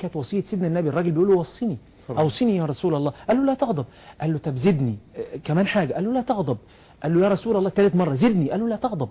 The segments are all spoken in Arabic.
كانت وصية سيدنا النبي. الراجل بيقول له وصيني، اوصيني يا رسول الله. قال له لا تغضب. قال له طب زدني كمان حاجة. قال له لا تغضب. قال له يا رسول الله ثالث مرة زدني. قال له لا تغضب.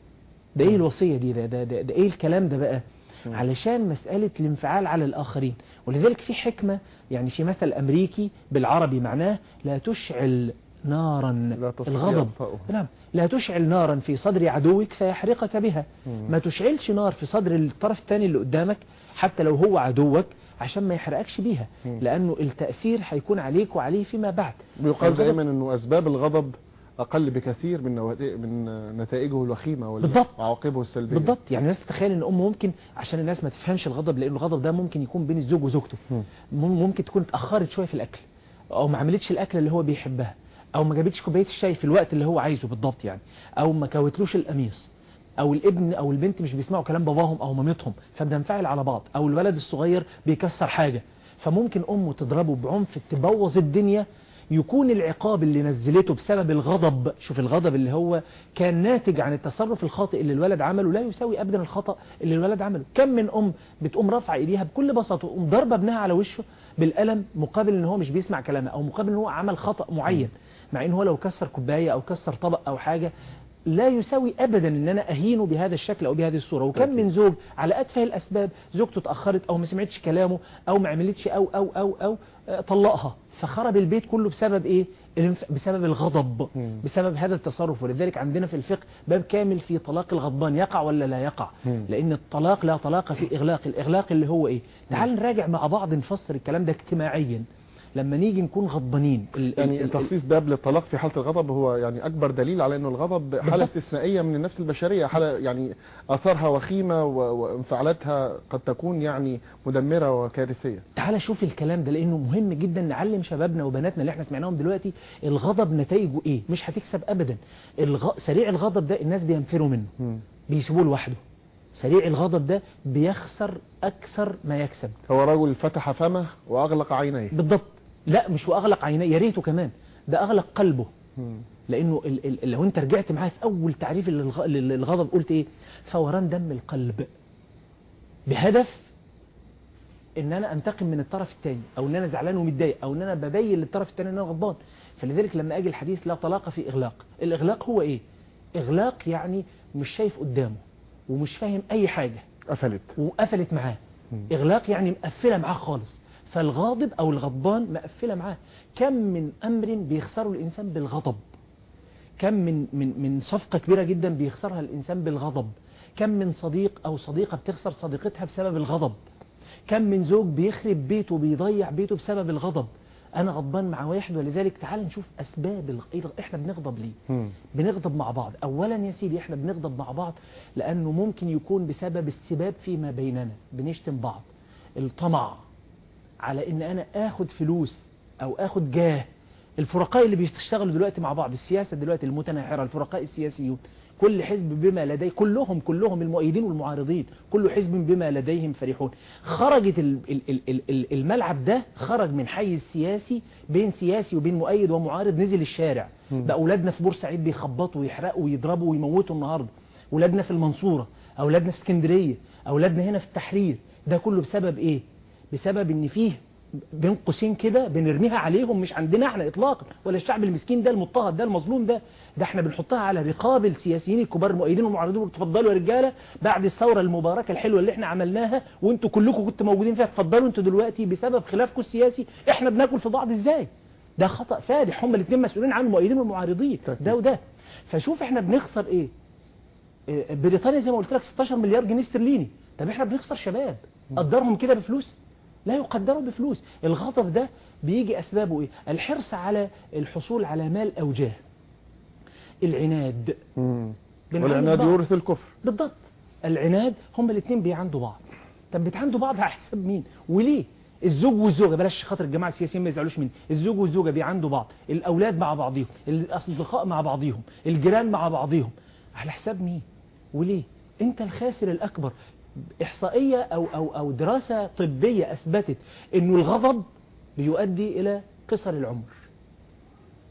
ده ايه الوصية دي؟ ده ايه الكلام ده بقى؟ علشان مسألة الانفعال على الآخرين. ولذلك في حكمة، يعني في مثل أمريكي بالعربي معناه لا تشعل نارا الغضب. نعم، لا تشعل نارا في صدر عدوك فيحرقك بها. ما تشعلش نار في صدر الطرف الثاني اللي قدامك حتى لو هو عدوك عشان ما يحرقكش بيها، لأنه التأثير هيكون عليك وعليه فيما بعد. بيقال دائما أنه أسباب الغضب أقل بكثير من نتائجه الوخيمة وعواقبه السلبية. بالضبط. يعني الناس تتخيل ان ممكن، عشان الناس ما تفهمش الغضب، لأن الغضب ده ممكن يكون بين الزوج وزوجته. ممكن تكون اتأخرت شوية في الأكل، أو ما عملتش الأكل اللي هو بيحبها، أو ما جابتش كوباية الشاي في الوقت اللي هو عايزه بالضبط يعني، أو ما كوتلوش القميص، أو الابن أو البنت مش بيسمعوا كلام باباهم أو مامتهم فبننفعل على بعض، أو الولد الصغير بيكسر حاجة فممكن أمه تضربه بعنف تبوظ الدنيا. يكون العقاب اللي نزلته بسبب الغضب، شوف الغضب اللي هو كان ناتج عن التصرف الخاطئ اللي الولد عمله لا يساوي أبدا الخطأ اللي الولد عمله. كم من أم بتقوم رافعه ايديها بكل بساطة وتقوم ضربة ابنها على وشه بالقلم مقابل ان هو مش بيسمع كلامها، او مقابل ان هو عمل خطأ معين، مع ان هو لو كسر كوباية او كسر طبق او حاجة لا يساوي ابدا ان انا اهينه بهذا الشكل او بهذه الصورة. وكم من زوج على اتفه الاسباب زوجته اتأخرت او ما سمعتش كلامه او ما عملتش او طلقها، فخرب البيت كله بسبب ايه؟ بسبب الغضب، بسبب هذا التصرف. ولذلك عندنا في الفقه باب كامل في طلاق الغضبان، يقع ولا لا يقع؟ لان الطلاق لا طلاق في اغلاق. الاغلاق اللي هو ايه؟ تعال نراجع مع بعض نفسر الكلام ده اجتماعيا. لما نيجي نكون غضبانين يعني تخصيص باب للطلاق في حالة الغضب هو يعني أكبر دليل على أنه الغضب حالة استثنائية من النفس البشرية، حالة يعني أثارها وخيمة وانفعالاتها قد تكون يعني مدمرة وكارثية. تعال شوف الكلام ده لأنه مهم جدا نعلم شبابنا وبناتنا اللي احنا سمعناهم دلوقتي الغضب نتائجه ايه. مش هتكسب أبدا. سريع الغضب ده الناس بينفروا منه، بيسيبوه لوحده. سريع الغضب ده بيخسر أكثر ما يكسب. هو رجل فتح فمه وأغلق عينيه. بالضبط. لا مش وأغلق عينيه، يا ريته كمان ده أغلق قلبه. لأنه لو أنت رجعت معايا في أول تعريف للغضب قلت إيه؟ فوران دم القلب بهدف إن أنا أنتقم من الطرف الثاني، أو إن أنا زعلان ومتضايق، أو إن أنا ببين للطرف الثاني إن أنا غضبان. فلذلك لما أجي الحديث لا طلاق في إغلاق. الإغلاق هو إيه؟ إغلاق يعني مش شايف قدامه ومش فاهم أي حاجة، وقفلت معاه. إغلاق يعني مقفلة معاه خالص. فالغاضب أو الغضبان مقفلة معاه. كم من أمر بيخسره الإنسان بالغضب، كم من صفقة كبيرة جدا بيخسرها الإنسان بالغضب، كم من صديق أو صديقة بتخسر صديقتها بسبب الغضب، كم من زوج بيخرب بيته وبيضيع بيته بسبب الغضب. أنا غضبان مع واحد. ولذلك تعال نشوف أسباب إحنا بنغضب ليه. بنغضب مع بعض. أولا يا سيدي إحنا بنغضب مع بعض لأنه ممكن يكون بسبب السباب فيما بيننا، بنشتم بعض. الطمع على إن أنا آخد فلوس أو آخد جاه. الفرقاء اللي بيشتغلوا دلوقتي مع بعض، السياسة دلوقتي المتناحرة، الفرقاء السياسيون كل حزب بما لديه، كلهم المؤيدين والمعارضين كل حزب بما لديهم فرحون. خرجت الملعب ده خرج من حيز سياسي بين سياسي وبين مؤيد ومعارض، نزل الشارع. بقى أولادنا في بورسعيد بيخبطوا ويحرقوا ويضربوا ويموتوا النهاردة، أولادنا في المنصورة، أولادنا في اسكندرية، أولادنا هنا في التحرير. ده كله بسبب إيه؟ بسبب إن فيه بين قوسين كده بنرميها عليهم، مش عندنا احنا اطلاقا، ولا الشعب المسكين ده المضطهد ده المظلوم ده احنا بنحطها على رقاب السياسيين الكبار المؤيدين والمعارضين. تفضلوا يا رجاله بعد الثوره المباركه الحلوه اللي احنا عملناها وانتوا كلكم كنتوا موجودين فيها، تفضلوا انتوا دلوقتي بسبب خلافكم السياسي احنا بناكل في بعض ازاي؟ ده خطأ فادح. هم الاثنين مسؤولين عن المؤيدين والمعارضين ده وده. فشوف احنا بنخسر ايه. بريطانيا زي ما قلت لك 16 مليار جنيه استرليني. طب احنا بنخسر شباب قدرهم كده بفلوس؟ لا يقدروا بفلوس. الغضب ده بيجي أسبابه إيه؟ الحرص على الحصول على مال أو جاه، العناد. والعناد يورث الكفر. بالضبط. العناد هم الاثنين بيعاندوا بعض. طب بيتعاندوا بعض على حساب مين وليه؟ الزوج والزوجة، بلاش خاطر الجماعة السياسيين ما يزعلوش مني، الزوج والزوجة بيعاندوا بعض، الأولاد مع بعضهم، الأصدقاء مع بعضهم، الجيران مع بعضهم، على حساب مين وليه؟ أنت الخاسر الأكبر. إحصائية أو دراسة طبية أثبتت أنه الغضب بيؤدي إلى قصر العمر.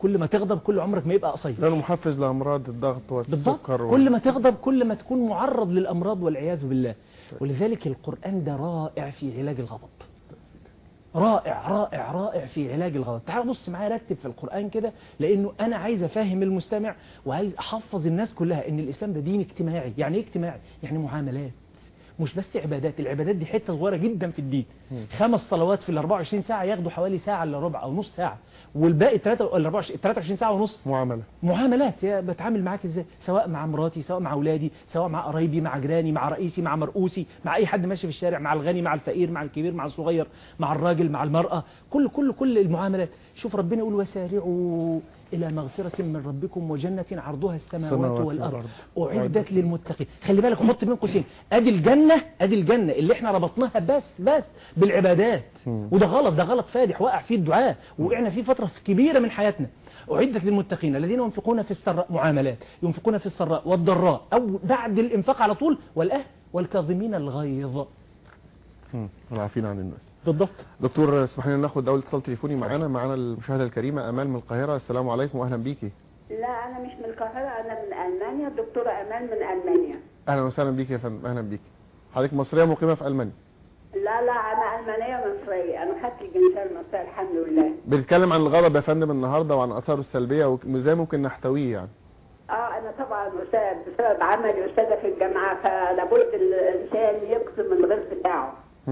كل ما تغضب كل عمرك ما يبقى قصير. لانه محفز لامراض الضغط والسكر كل ما تغضب كل ما تكون معرض للامراض والعياذ بالله. ولذلك القرآن ده رائع في علاج الغضب، رائع رائع رائع في علاج الغضب. تعال بص معايا، رتب في القرآن كده، لأنه أنا عايز أفهم المستمع وعايز أحفظ الناس كلها إن الإسلام ده دين اجتماعي. يعني إيه اجتماعي؟ يعني معاملات، مش بس عبادات. العبادات دي حتة صغيرة جدا في الدين. 5 صلوات في ال 24 ساعة ياخدوا حوالي ساعة إلا ربع أو نص ساعة، والباقي 23 ساعة ونص معاملات. يا بتعامل معاك ازاي، سواء مع مراتي، سواء مع اولادي، سواء مع قرايبي، مع جيراني، مع رئيسي، مع مرؤوسي، مع اي حد ماشي في الشارع، مع الغني، مع الفقير، مع الكبير، مع الصغير، مع الراجل، مع المرأة، كل المعاملات. شوف ربنا يقول وسارعوا إلى مغفرة من ربكم وجنة عرضها السماوات والأرض أعدت للمتقين. خلي بالك، حط بين قوسين، ادي الجنة اللي احنا ربطناها بس بالعبادات. وده غلط، ده غلط فادح وقع فيه الدعاء، وقعنا فيه فترة كبيرة من حياتنا. أعدت للمتقين الذين ينفقون في السراء، معاملات، ينفقون في السراء والضراء، أو بعد الإنفاق على طول، والكاظمين الغيظ، والعافين عن الناس. بالضبط. دكتور اسمح لنا ناخد اول اتصال تليفوني معانا المشاهده الكريمه امال من القاهره. السلام عليكم واهلا بيكي. لا انا مش من القاهره، انا من المانيا، الدكتوره امال من المانيا. اهلا وسهلا بيكي يا فندم. اهلا بيكي. حضرتك مصريه مقيمه في المانيا؟ لا انا المانيه مصريه، انا خدت الجنسيه المصريه الحمد لله. بنتكلم عن الغضب يا فندم النهارده وعن اثاره السلبيه وازاي ممكن نحتويه يعني. انا طبعا بسبب عملي استاذه في الجامعه، فلابد الانسان يقسم الغيظ بتاعه.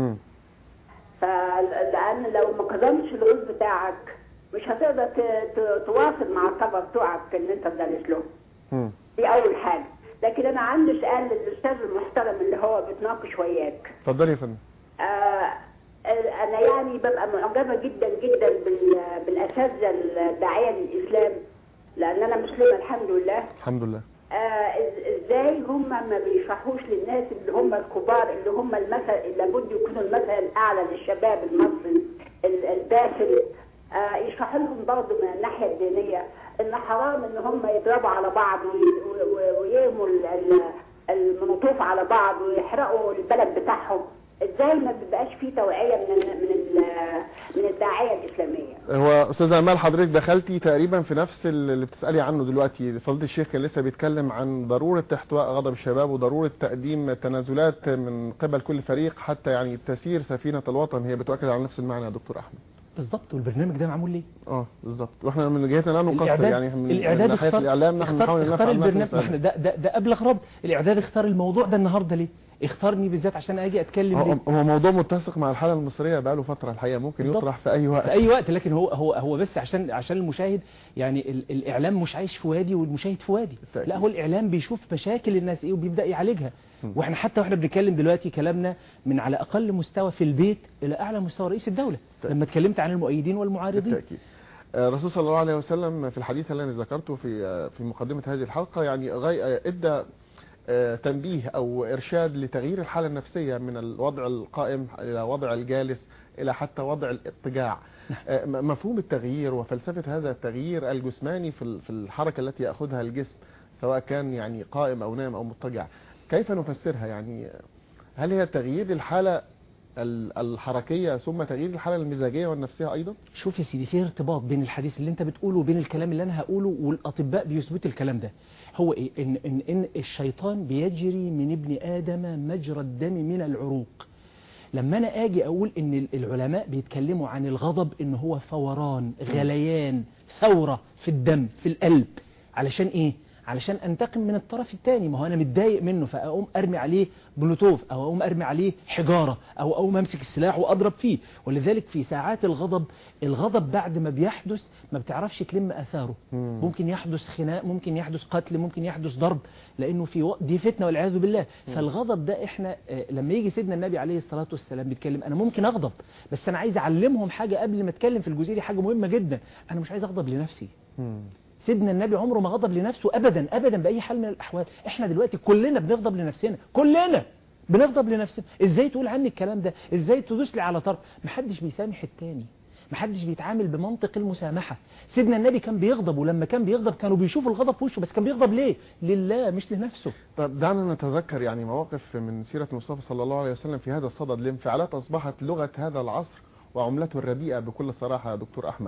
فلان لو ما قسمتش الغيظ بتاعك مش هتقدر تواصل مع الطلبه بتوعك ان انت تدرس لهم. دي اول حاجه. لكن انا عندي سؤال للاستاذ المحترم اللي هو بتناقش وياك. اتفضلي يا فندم. انا يعني ببقى معجبه جدا جدا بالاساتذه الداعيه للاسلام، لان انا مسلمه الحمد لله. الحمد لله. ازاي هم ما بيشرحوش للناس اللي هم الكبار، اللي هم المثل، لابد يكونوا المثل الاعلى للشباب المصري الباسل، يشرحوا لهم برضه من الناحيه الدينيه ان حرام ان هم يضربوا على بعض ويرموا المنطوف على بعض ويحرقوا البلد بتاعهم. ازاي ما بيبقاش فيه توعيه من الداعيه الاسلاميه؟ هو استاذه امال حضرتك دخلتي تقريبا في نفس اللي بتسالي عنه دلوقتي. فضيله الشيخ كان لسه بيتكلم عن ضروره احتواء غضب الشباب وضروره تقديم تنازلات من قبل كل فريق حتى يعني تسير سفينه الوطن. هي بتؤكد على نفس المعنى يا دكتور احمد. بالظبط. والبرنامج ده معمول ليه؟ بالظبط. واحنا من جهتنا لا نقصر يعني من ناحيه الاعلام نحن نحاول نختار البرنامج. احنا ده ابلغ رد. الاعداد اختار الموضوع ده النهارده ليه؟ اختارني بالذات عشان اجي اتكلم ليه؟ هو موضوع متسق مع الحاله المصريه بقاله فتره الحقيقه، ممكن يطرح في اي وقت لكن هو بس عشان المشاهد يعني الاعلام مش عايش في وادي والمشاهد في وادي. لا، هو الاعلام بيشوف مشاكل الناس ايه وبيبدا يعالجها. واحنا واحنا بنتكلم دلوقتي كلامنا من على اقل مستوى في البيت الى اعلى مستوى رئيس الدوله لما اتكلمت عن المؤيدين والمعارضين. بالتاكيد. الرسول صلى الله عليه وسلم في الحديث الذي ذكرته في مقدمه هذه الحلقه يعني ادى تنبيه او ارشاد لتغيير الحاله النفسيه من الوضع القائم الى وضع الجالس الى حتى وضع الاضطجاع. مفهوم التغيير وفلسفه هذا التغيير الجسماني في الحركه التي ياخذها الجسم سواء كان يعني قائم او نام او مضطجع، كيف نفسرها؟ يعني هل هي تغيير الحاله الحركيه ثم تغيير الحاله المزاجيه والنفسيه ايضا؟ شوف يا سيدي، في ارتباط بين الحديث اللي انت بتقوله وبين الكلام اللي انا هقوله، والاطباء بيثبتوا الكلام ده. هو ايه؟ ان الشيطان بيجري من ابن ادم مجرى الدم من العروق. لما انا اجي اقول ان العلماء بيتكلموا عن الغضب ان هو فوران، غليان، ثوره في الدم في القلب. علشان ايه؟ علشان انتقم من الطرف الثاني. ما هو انا متضايق منه فاقوم ارمي عليه بلوتوف او اقوم ارمي عليه حجاره او اقوم امسك السلاح واضرب فيه. ولذلك في ساعات الغضب بعد ما بيحدث ما بتعرفش تلم اثاره. ممكن يحدث خناق، ممكن يحدث قتل، ممكن يحدث ضرب، لانه دي فتنه والعياذ بالله. فالغضب ده احنا لما يجي سيدنا النبي عليه الصلاه والسلام بيتكلم، انا ممكن اغضب بس انا عايز اعلمهم حاجه قبل ما اتكلم في الجزئيه دي، حاجه مهمه جدا. انا مش عايز اغضب لنفسي. سيدنا النبي عمره ما غضب لنفسه ابدا ابدا باي حال من الاحوال. احنا دلوقتي كلنا بنغضب لنفسنا، كلنا بنغضب لنفسنا. ازاي تقول عني الكلام ده؟ ازاي تدوس لي على طرف؟ محدش بيسامح التاني، محدش بيتعامل بمنطق المسامحه. سيدنا النبي كان بيغضب، ولما كان بيغضب كانوا بيشوفوا الغضب في وشه، بس كان بيغضب ليه؟ لله مش لنفسه. طب دعنا نتذكر يعني مواقف من سيره المصطفى صلى الله عليه وسلم في هذا الصدد. الانفعالات اصبحت لغه هذا العصر وعملته الرديئه بكل صراحه يا دكتور احمد.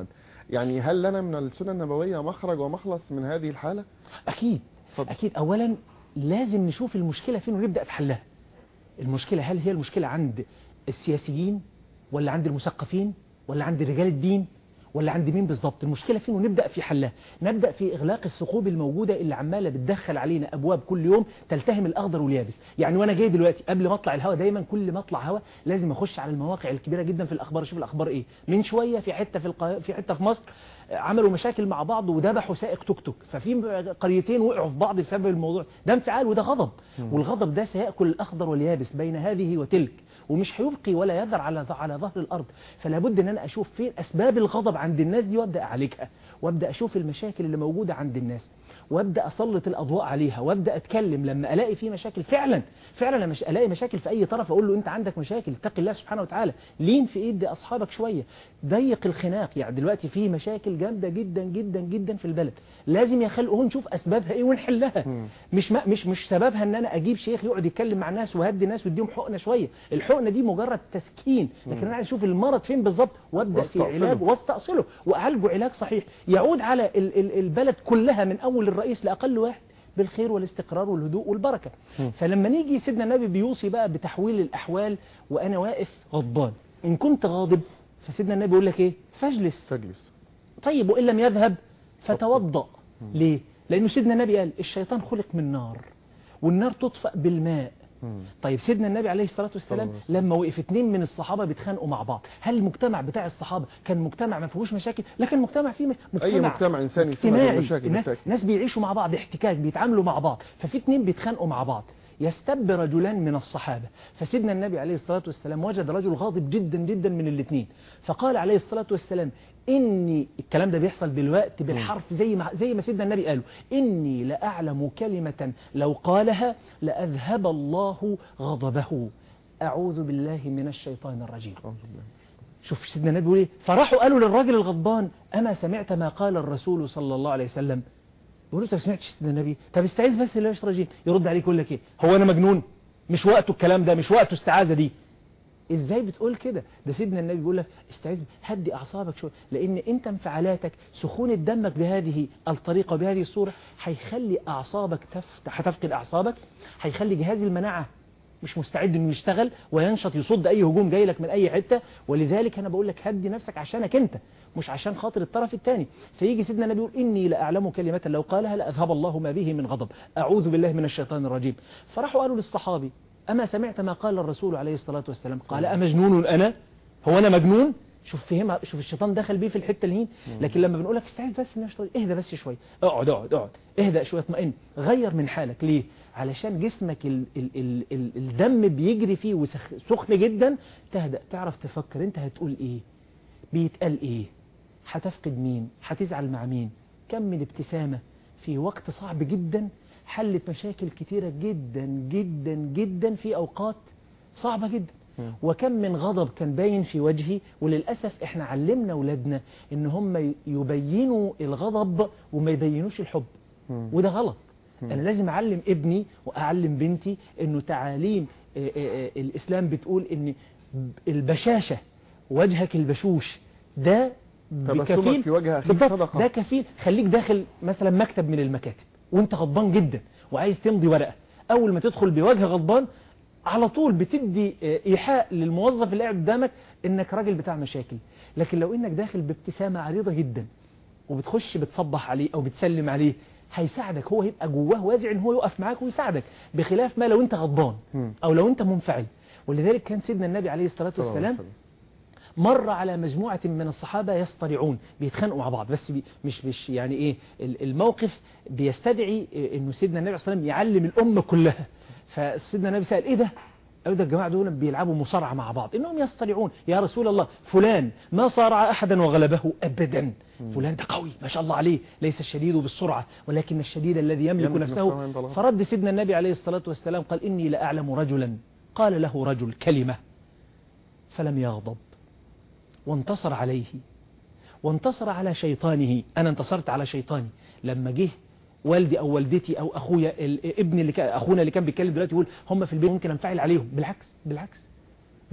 يعني هل لنا من السنة النبوية مخرج ومخلص من هذه الحالة؟ أكيد. اتفضل. أكيد. أولا لازم نشوف المشكلة فين ونبدأ في حلها. المشكلة هل هي المشكلة عند السياسيين ولا عند المثقفين ولا عند رجال الدين ولا عند مين بالظبط؟ المشكلة فين ونبدأ في حلها. نبدأ في إغلاق الثقوب الموجودة اللي عمالة بتدخل علينا أبواب كل يوم تلتهم الأخضر واليابس. يعني وأنا جاي دلوقتي قبل ما أطلع الهوا، دايما كل ما أطلع هوا لازم أخش على المواقع الكبيرة جدا في الأخبار، أشوف الأخبار إيه. من شوية في حتة في حتة في مصر عملوا مشاكل مع بعض وذبحوا سائق توك توك، ففي قريتين وقعوا في بعض بسبب الموضوع ده. انفعال وده غضب، والغضب ده سيأكل الأخضر واليابس بين هذه وتلك، ومش هيبقي ولا يذر على ظهر الأرض. فلا بد ان انا اشوف فين اسباب الغضب عند الناس دي وابدا اعالجها، وابدا اشوف المشاكل اللي موجوده عند الناس وابدا اسلط الاضواء عليها، وابدا اتكلم لما الاقي في مشاكل. فعلا لما الاقي مشاكل في اي طرف اقول له انت عندك مشاكل، اتق الله سبحانه وتعالى، لين في ايد اصحابك شويه، ضيق الخناق. يعني دلوقتي في مشاكل جامده جدا جدا جدا في البلد، لازم يخلقوا نشوف اسبابها ايه ونحلها. مش سببها ان انا اجيب شيخ يقعد يتكلم مع الناس ويهدي الناس ويديهم حقنه شويه. الحقنه دي مجرد تسكين، لكن انا عايز اشوف المرض فين بالظبط وابدا في علاج واستأصله واعالجه علاج صحيح يعود على البلد كلها من اول الرئيس لاقل واحد بالخير والاستقرار والهدوء والبركه. فلما نيجي سيدنا النبي بيوصي بقى بتحويل الاحوال وانا واقف غضبان، ان كنت غاضب فسيدنا النبي يقول لك ايه؟ فاجلس. طيب وان لم يذهب فتوضأ. ليه؟ لانه سيدنا النبي قال الشيطان خلق من نار والنار تطفأ بالماء. طيب سيدنا النبي عليه الصلاة والسلام لما وقف 2 من الصحابة بيتخانقوا مع بعض، هل المجتمع بتاع الصحابة كان مجتمع ما فيهوش مشاكل؟ لكن مجتمع فيه أي مجتمع إنساني اجتماعي، ناس بيعيشوا مع بعض احتكاك، بيتعاملوا مع بعض، ففي 2 بيتخانقوا مع بعض. يستب رجلان من الصحابة، فسيدنا النبي عليه الصلاة والسلام وجد رجل غاضب جدا جدا من الاثنين، فقال عليه الصلاة والسلام إني، الكلام ده بيحصل دلوقتي بالحرف زي ما سيدنا النبي قاله، إني لأعلم كلمة لو قالها لأذهب الله غضبه، أعوذ بالله من الشيطان الرجيم. شوف سيدنا النبي يقول ايه؟ فراحوا قالوا للراجل الغضبان أما سمعت ما قال الرسول صلى الله عليه وسلم؟ يقولوا انت ما سمعتش سيدنا النبي؟ طب استعيذ بس بالله من الشيطان الرجيم. يرد عليك يقول لك ايه؟ هو انا مجنون؟ مش وقته الكلام ده، مش وقته استعاذة دي. ازاي بتقول كده؟ ده سيدنا النبي بيقول لك استعيذ، هدي اعصابك شويه، لان انت انفعالاتك سخونه دمك بهذه الطريقه وبهذه الصوره هيخلي اعصابك هتفقد اعصابك، هيخلي جهاز المناعه مش مستعد انه يشتغل وينشط يصد اي هجوم جاي لك من اي حته. ولذلك انا بقول لك هدي نفسك عشانك انت، مش عشان خاطر الطرف الثاني. فيجي سيدنا النبي يقول اني لاعلم كلمه لو قالها لاذهب الله ما به من غضب، اعوذ بالله من الشيطان الرجيم. فراحوا قالوا للصحابي أما سمعت ما قال الرسول عليه الصلاة والسلام؟ قال أمجنون أنا؟ هو أنا مجنون؟ شوف فهمها، شوف الشيطان دخل بيه في الحتة الهين. لكن لما بنقول لك استعيذ بس من الشيطان، اهدى بس شوية، اقعد اهدى شوية، اطمئن، غير من حالك. ليه؟ علشان جسمك الدم بيجري فيه وسخن جدا، تهدأ، تعرف تفكر انت هتقول ايه، بيتقال ايه، هتفقد مين، هتزعل مع مين. كم من ابتسامة في وقت صعب جدا حلت مشاكل كتيرة جدا جدا جدا في أوقات صعبة جدا. وكم من غضب كان باين في وجهي، وللأسف احنا علمنا أولادنا ان هم يبينوا الغضب وما يبينوش الحب، وده غلط. أنا لازم أعلم ابني وأعلم بنتي انه تعاليم الإسلام بتقول ان البشاشة، وجهك البشوش ده تبسمك في وجه أخيك صدقة. ده كفيل. خليك داخل مثلا مكتب من المكاتب وانت غضبان جدا وعايز تمضي ورقة، اول ما تدخل بوجه غضبان على طول بتدي ايحاء للموظف اللي قاعد قدامك انك راجل بتاع مشاكل. لكن لو انك داخل بابتسامة عريضة جدا وبتخش بتصبح عليه او بتسلم عليه، هيساعدك، هو يبقى جواه وازع ان هو يقف معاك ويساعدك، بخلاف ما لو انت غضبان او لو انت منفعل. ولذلك كان سيدنا النبي عليه الصلاة والسلام مر على مجموعة من الصحابة يصطرعون، بيتخانقوا مع بعض، بس مش يعني ايه، الموقف بيستدعي انه سيدنا النبي صلى الله عليه وسلم يعلم الأمة كلها. فسيدنا النبي سأل ايه ده؟ قالوا ده الجماعة دول بيلعبوا مصارعة مع بعض، انهم يصطرعون. يا رسول الله فلان ما صارع احدا وغلبه ابدا، فلان ده قوي ما شاء الله عليه، ليس الشديد بالسرعة ولكن الشديد الذي يملك نفسه. فرد سيدنا النبي عليه الصلاة والسلام قال إني لأعلم رجلا قال له رجل كلمة فلم يغضب وانتصر عليه وانتصر على شيطانه. أنا انتصرت على شيطاني لما جه والدي أو والدتي أو أخويا، ابني أخونا اللي كان بيتكلم دلوقتي يقول هم في البيت ممكن أنفعل عليهم. بالعكس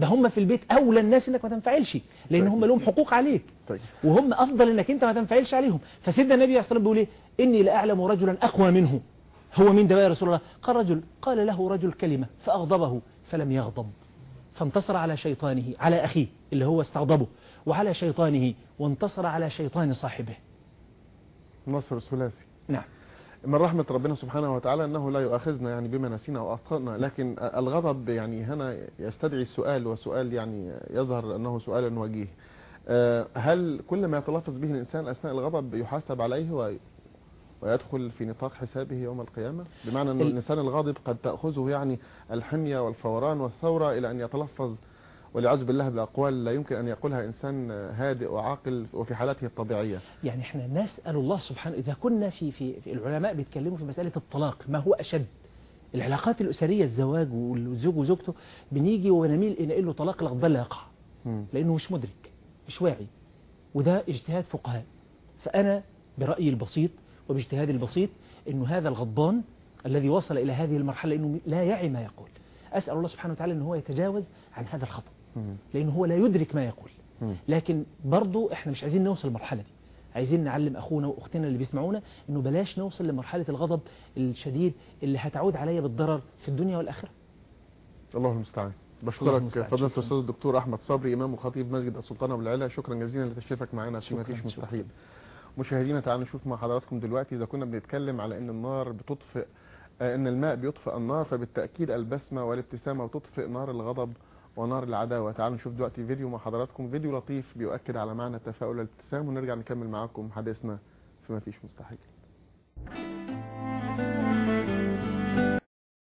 ده هم في البيت اولى الناس انك ما تنفعلش، لان هم لهم حقوق عليك. طيب. وهم افضل انك انت ما تنفعلش عليهم. فسيدنا النبي عليه الصلاه والسلام بيقول ايه؟ اني لاعلم رجلا اقوى منه. هو مين ده بقى يا رسول الله؟ قال رجل قال له رجل كلمه فاغضبه فلم يغضب، فانتصر على شيطانه، على اخيه اللي هو استغضبه، وعلى شيطانه، وانتصر على شيطان صاحبه. نصر ثلاثي. نعم. من رحمة ربنا سبحانه وتعالى أنه لا يؤاخذنا يعني بما نسينا أو أخطأنا، لكن الغضب يعني هنا يستدعي السؤال، وسؤال يعني يظهر أنه سؤال وجيه. هل كل ما يتلفظ به الإنسان أثناء الغضب يحاسب عليه ويدخل في نطاق حسابه يوم القيامة؟ بمعنى أن الإنسان الغاضب قد تأخذه يعني الحمية والفوران والثورة إلى أن يتلفظ والعياذ بالله بأقوال لا يمكن أن يقولها إنسان هادئ وعاقل وفي حالته الطبيعية. يعني احنا نسأل الله سبحانه، إذا كنا في العلماء بيتكلموا في مسألة الطلاق ما هو أشد، العلاقات الأسرية، الزواج والزوج وزوجته، بنيجي ونميل إلى إنه طلاق الغضبان لا يقع، لأنه مش مدرك، مش واعي، وده اجتهاد فقهاء. فأنا برأيي البسيط وباجتهادي البسيط إنه هذا الغضبان الذي وصل إلى هذه المرحلة إنه لا يعي ما يقول، أسأل الله سبحانه وتعالى إنه هو يتجاوز عن هذا الخطأ، لأنه هو لا يدرك ما يقول. لكن برضو احنا مش عايزين نوصل للمرحلة دي، عايزين نعلم أخونا وأختنا اللي بيسمعونا إنه بلاش نوصل لمرحلة الغضب الشديد اللي هتعود عليا بالضرر في الدنيا والآخرة. الله المستعان. بشكرك فضيلة الأستاذ الدكتور أحمد صبري، إمام وخطيب مسجد السلطان أبو العلا، شكرا جزيلا لتشريفك معنا في ما فيش مستحيل. مشاهدينا تعالوا نشوف مع حضراتكم دلوقتي، إذا كنا بنتكلم على إن النار بتطفئ، إن الماء بيطفئ النار، فبالتأكيد البسمة والابتسامة وتطفئ نار الغضب ونار العداوة. تعالوا نشوف دلوقتي فيديو مع حضراتكم، فيديو لطيف بيؤكد على معنى التفاؤل والابتسام، ونرجع نكمل معاكم حديثنا في ما فيش مستحيل.